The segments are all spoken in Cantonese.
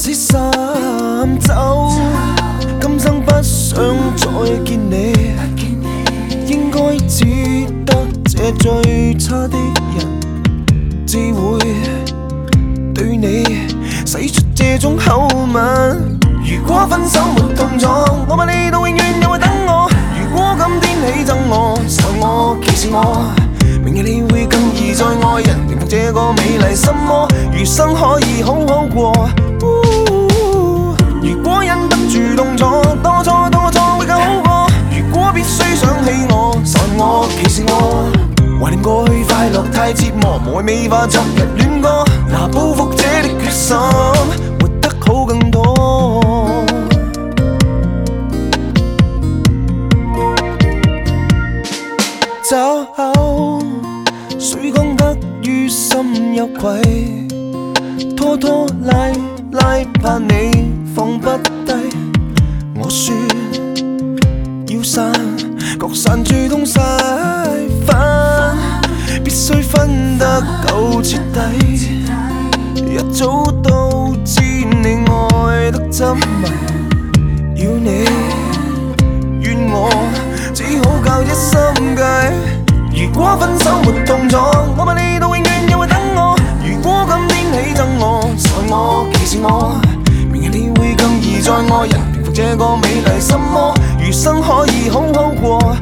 死心走，今生不想再見你，應該只得這最差的人，只會對你使出這種口吻。如果分手沒痛楚，我怕你到永遠又會等我。如果今天起憎我、仇我、歧視我，明日你會更易再愛人，平復這個美麗心魔，餘生可以好好過。如果忍不住痛楚，當我錯會更好過。如果必須想起我、仇我、歧視我，懷念過去快樂太折磨，無謂美化昨日戀歌，拿報復者的決心，活得好更多。走後，水講得於心有愧，拖拖拉拉怕你放不低。我說要散，各散最痛晒翻，必須分得夠徹底。一早都知你愛得真迷，要你怨我，只好靠一心計。如果分手沒痛楚，我怕你到永遠又會等我。如果今天起憎我、仇我、歧視我，明日你會更易再愛人，平復這個美麗心魔，餘生可以好好過。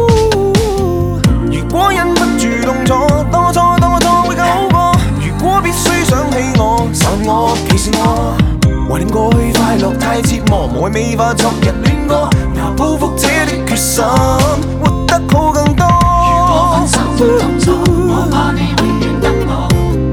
如果忍不住痛楚，當我錯會更好過。如果必須想起我、仇我、歧視我，懷念過去快樂太折磨，無謂美化昨日戀歌，拿報復者的決心，活得好更多。 如果分手沒痛楚，我怕你永遠等我，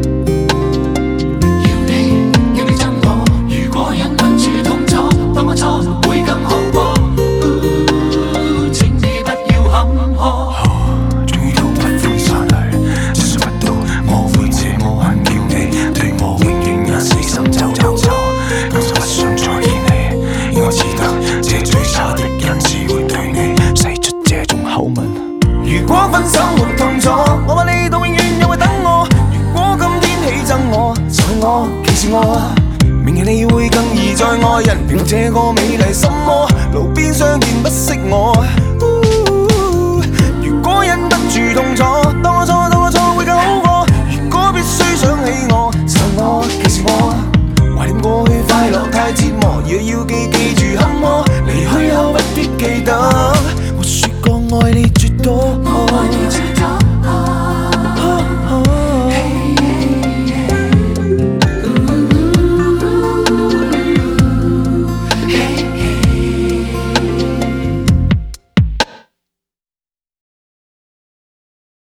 要你憎我。如果忍不住痛楚，當我錯會更好過。請你不要坎坷。 終於都不歡散淚，只想不到我會這麼恨叫你，對我永遠也死心走。今生不想再見你，應該只得這最差的人只會對你使出這種口吻。如果分手沒痛楚，我怕你到永遠又會等我。如果今天起憎我、仇我、歧視我，明日你會更易再愛人，平復這個美麗心魔，路邊相見不識我。如果忍不住痛楚，當我錯會更好過。如果必須想起我、仇我、歧視我，懷念過去快樂太折磨，如果要記住坎坷，離去後不必記得。